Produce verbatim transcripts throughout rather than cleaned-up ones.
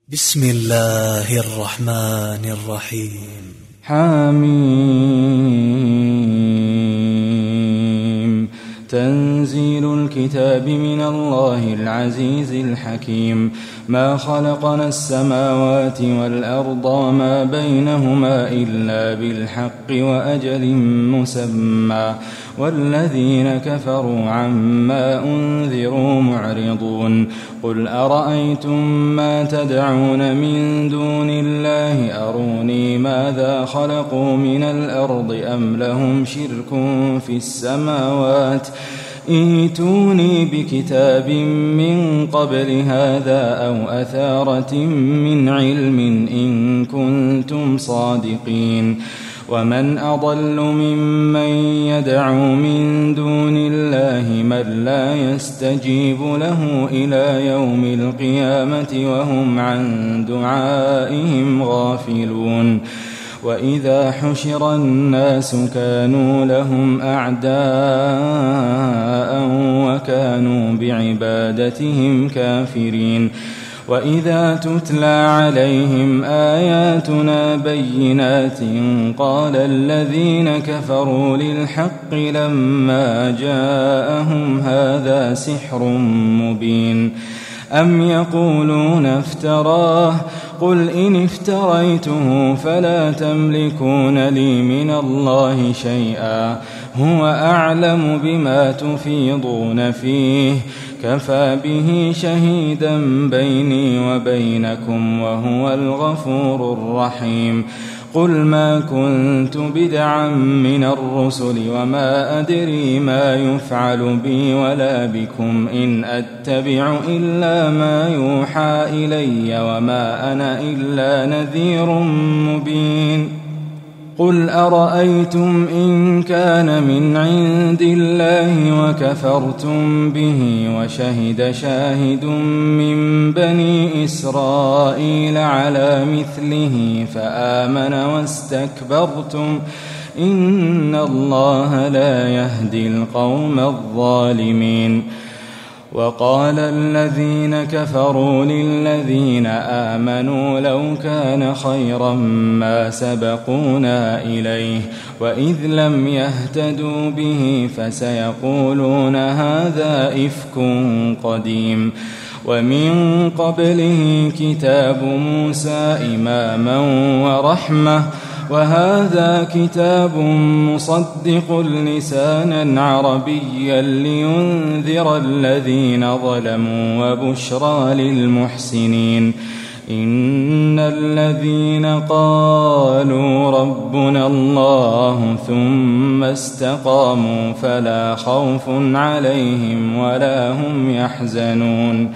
بسم الله الرحمن الرحيم. حميم. تنزيل الكتاب من الله العزيز الحكيم. ما خلقنا السماوات والأرض وما بينهما إلا بالحق وأجل مسمى والذين كفروا عما أنذروا معرضون. قل أرأيتم ما تدعون من دون الله أروني ماذا خلقوا من الأرض أم لهم شرك في السماوات ائتوني بكتاب من قبل هذا أو أثارة من علم إن كنتم صادقين. ومن أضل ممن يدعو من دون الله من لا يستجيب له إلى يوم القيامة وهم عن دعائهم غافلون. وإذا حشر الناس كانوا لهم أعداء وكانوا بعبادتهم كافرين. وإذا تتلى عليهم آياتنا بينات قال الذين كفروا للحق لما جاءهم هذا سحر مبين. أم يقولون افتراه قل إن افتريته فلا تملكون لي من الله شيئا هو أعلم بما تفيضون فيه كفى به شهيدا بيني وبينكم وهو الغفور الرحيم. قل ما كنت بدعا من الرسل وما أدري ما يفعل بي ولا بكم إن أتبع إلا ما يوحى إلي وما أنا إلا نذير مبين. قل أرأيتم إن كان من عند الله وكفرتم به وشهد شاهد من بني إسرائيل على مثله فآمن واستكبرتم إن الله لا يهدي القوم الظالمين. وقال الذين كفروا للذين آمنوا لو كان خيرا ما سبقونا إليه وإذ لم يهتدوا به فسيقولون هذا إفك قديم. ومن قبله كتاب موسى إماما ورحمة وهذا كتاب مصدق لسانا عربيا لينذر الذين ظلموا وبشرى للمحسنين. إن الذين قالوا ربنا الله ثم استقاموا فلا خوف عليهم ولا هم يحزنون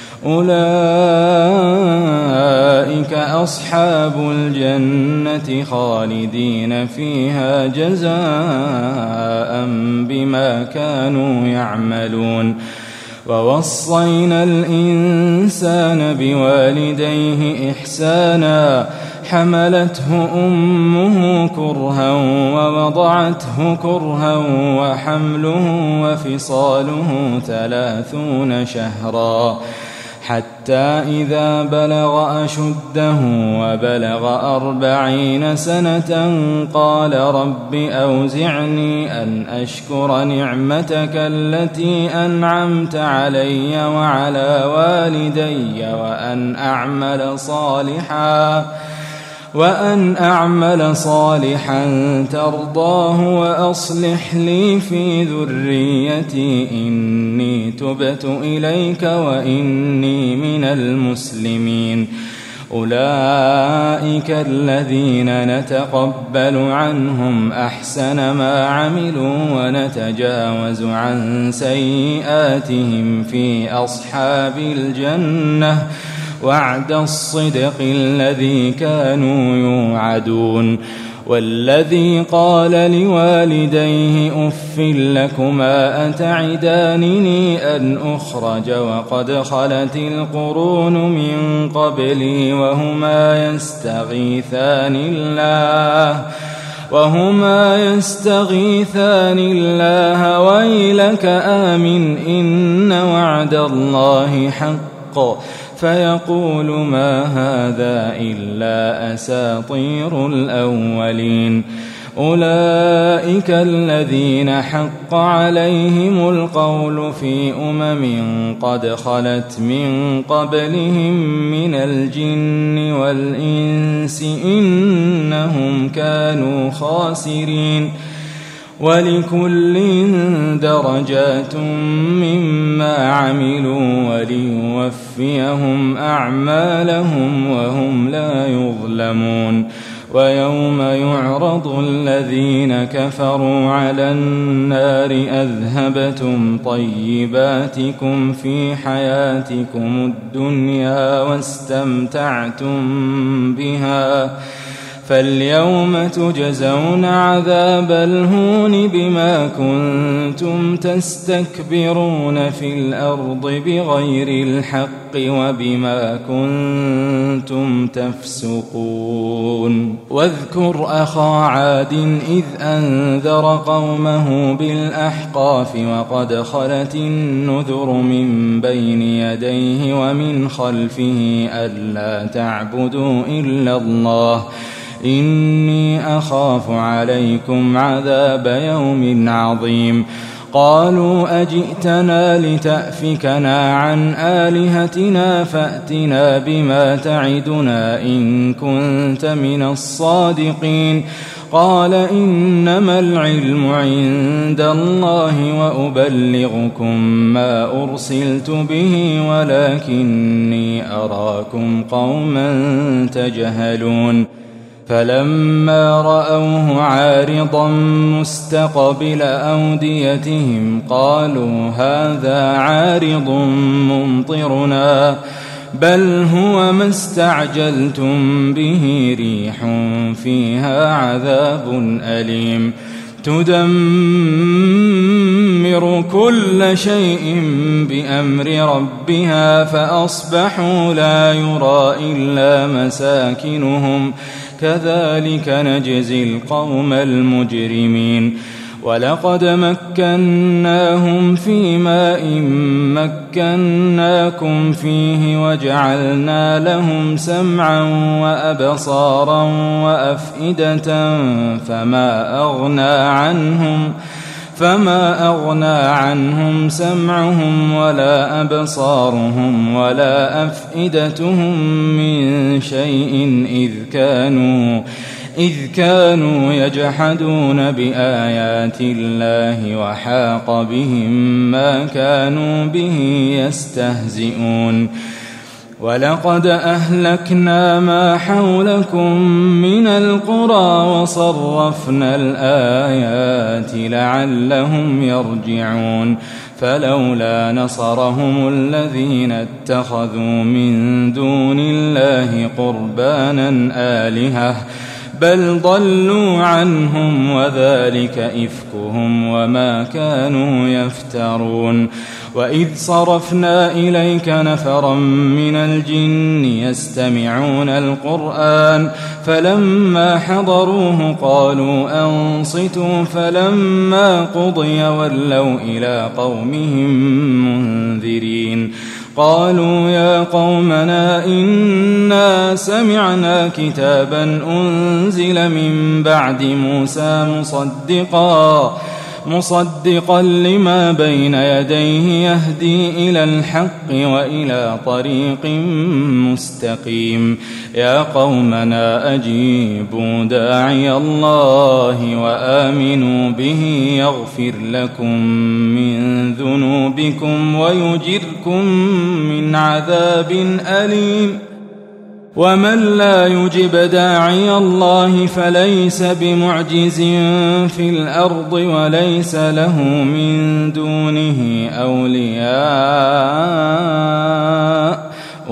أولئك أصحاب الجنة خالدين فيها جزاء بما كانوا يعملون. ووصينا الإنسان بوالديه إحسانا حملته أمه كرها ووضعته كرها وحمله وفصاله ثلاثون شهرا حتى إذا بلغ أشده وبلغ أربعين سنة قال رب أوزعني أن أشكر نعمتك التي أنعمت علي وعلى والدي وأن أعمل صالحا وأن أعمل صالحا ترضاه وأصلح لي في ذريتي إني تبت إليك وإني من المسلمين. أولئك الذين نتقبل عنهم أحسن ما عملوا ونتجاوز عن سيئاتهم في أصحاب الجنة وعد الصدق الذي كانوا يوعدون. والذي قال لوالديه أف لكما أتعدانني أن أخرج وقد خلت القرون من قبلي وهما يستغيثان الله وهما يستغيثان الله ويلك آمن إن وعد الله حق فيقول ما هذا إلا أساطير الأولين. أولئك الذين حق عليهم القول في أمم قد خلت من قبلهم من الجن والإنس إنهم كانوا خاسرين. ولكل درجات مما عملوا وليوفيهم أعمالهم وهم لا يظلمون. ويوم يعرض الذين كفروا على النار أذهبتم طيباتكم في حياتكم الدنيا واستمتعتم بها فاليوم تجزون عذاب الهون بما كنتم تستكبرون في الأرض بغير الحق وبما كنتم تفسقون. واذكر أخا عاد إذ أنذر قومه بالأحقاف وقد خلت النذر من بين يديه ومن خلفه ألا تعبدوا إلا الله إني أخاف عليكم عذاب يوم عظيم. قالوا أجئتنا لتأفكنا عن آلهتنا فأتنا بما تعدنا إن كنت من الصادقين. قال إنما العلم عند الله وأبلغكم ما أرسلت به ولكني أراكم قوما تجهلون. فلما رأوه عارضا مستقبل أوديتهم قالوا هذا عارض ممطرنا بل هو ما استعجلتم به ريح فيها عذاب أليم تدمر كل شيء بأمر ربها فأصبحوا لا يرى إلا مساكنهم كذلك نجزي القوم المجرمين. ولقد مكناهم في ماء مكناكم فيه وجعلنا لهم سمعا وأبصارا وأفئدة فما أغنى عنهم فما أغنى عنهم سمعهم ولا أبصارهم ولا أفئدتهم من شيء إذ كانوا إذ كانوا يجحدون بآيات الله وحاق بهم ما كانوا به يستهزئون. ولقد أهلكنا ما حولكم من القرى وصرفنا الآيات لعلهم يرجعون. فلولا نصرهم الذين اتخذوا من دون الله قربانا آلهة بل ضلوا عنهم وذلك إفكهم وما كانوا يفترون. وإذ صرفنا إليك نفرا من الجن يستمعون القرآن فلما حضروه قالوا أنصتوا فلما قضي ولوا إلى قومهم منذرين. قالوا يا قومنا إنا سمعنا كتابا أنزل من بعد موسى مصدقا مصدقا لما بين يديه يهدي إلى الحق وإلى طريق مستقيم. يا قومنا أجيبوا داعي الله وآمنوا به يغفر لكم من ذنوبكم ويجركم من عذاب أليم. ومن لا يجب داعي الله فليس بمعجز في الأرض وليس له من دونه أولياء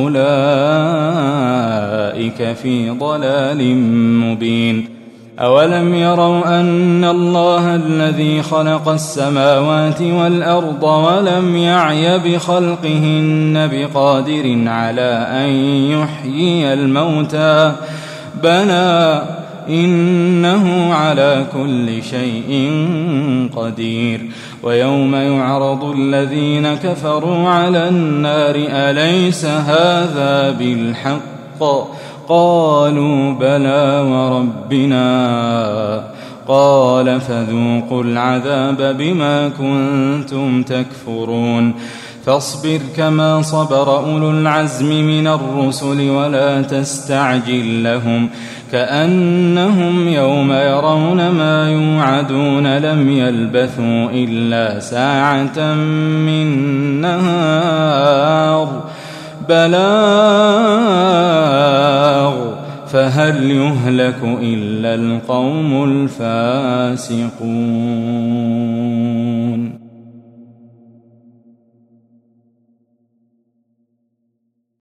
أولئك في ضلال مبين. أولم يروا أن الله الذي خلق السماوات والأرض ولم يعي بخلقهن بقادر على أن يحيي الموتى بلى إنه على كل شيء قدير. ويوم يعرض الذين كفروا على النار أليس هذا بالحق قالوا بلى وربنا قال فذوقوا العذاب بما كنتم تكفرون. فاصبر كما صبر أولو العزم من الرسل ولا تستعجل لهم كأنهم يوم يرون ما يوعدون لم يلبثوا إلا ساعة من نهار بلاغ فهل يهلك إلا القوم الفاسقون.